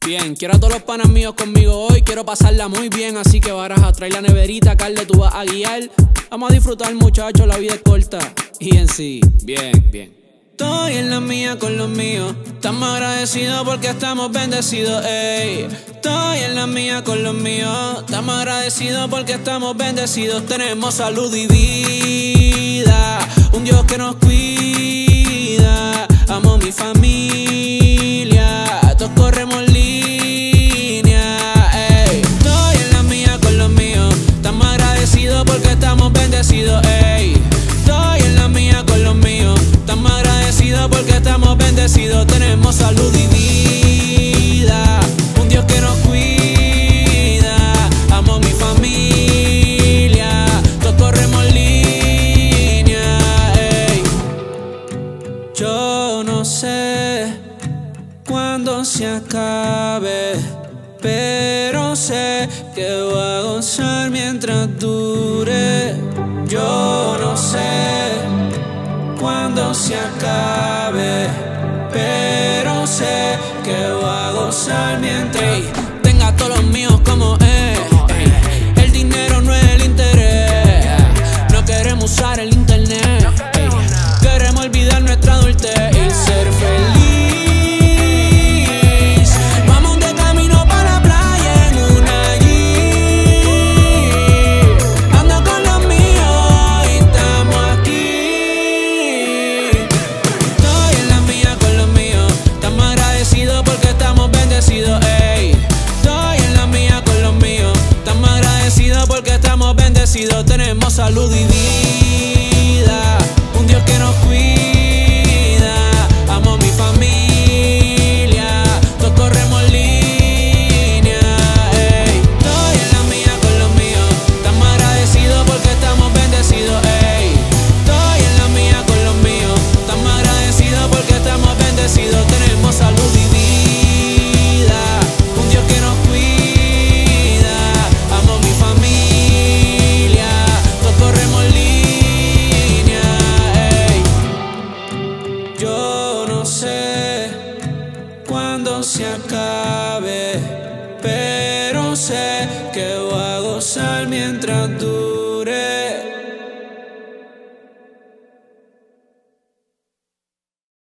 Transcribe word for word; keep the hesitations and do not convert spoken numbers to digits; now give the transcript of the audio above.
Bien, quiero a todos los panas míos conmigo hoy, quiero pasarla muy bien, así que baraja, trae la neverita, Carle, tú vas a guiar. Vamos a disfrutar, muchachos, la vida es corta. Y en sí, bien, bien. Estoy en la mía con los míos, estamos agradecidos porque estamos bendecidos, ey. Estoy en la mía con los míos, estamos agradecidos porque estamos bendecidos. Tenemos salud y vida, un Dios que nos cuida. Amo mi familia, todos corremos línea, ey. Estoy en la mía con los míos, estamos agradecidos porque estamos bendecidos, ey. Estoy en la mía con los míos, estamos agradecidos porque estamos bendecidos. Tenemos salud y vida, un Dios que nos cuida. Amo mi familia, todos corremos línea, ey. Yo no sé cuándo se acabe, pero sé que voy a gozar mientras dure. Yo no sé cuándo se acabe, pero sé que voy a gozar mientras ey, tenga todos los míos como es. Ey, el dinero no es el interés, no queremos usar el internet, ey, queremos olvidar nuestra adultez y ser feliz. Vamos de camino para la playa en una Jeep, ando con los míos y estamos aquí. Estoy en la mía con los míos, estamos agradecidos porque estamos bendecidos, ey. Estoy en la mía con los míos, estamos agradecidos porque estamos bendecidos. Tenemos salud y vida, un Dios que nos cuida. Amo mi familia, todos corremos línea, ey. Estoy en la mía con los míos, estamos agradecidos porque estamos bendecidos, ey. Estoy en la mía con los míos, estamos agradecidos porque estamos bendecidos. Tenemos salud y vida, un Dios que nos cuida. Amo mi familia, todos corremos línea, ey. Yo no sé cuándo se acabe, pero sé que